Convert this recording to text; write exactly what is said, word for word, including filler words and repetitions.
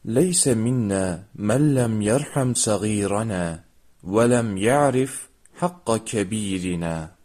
ليس منا من لم يرحم صغيرنا ولم يعرف حق كبيرنا.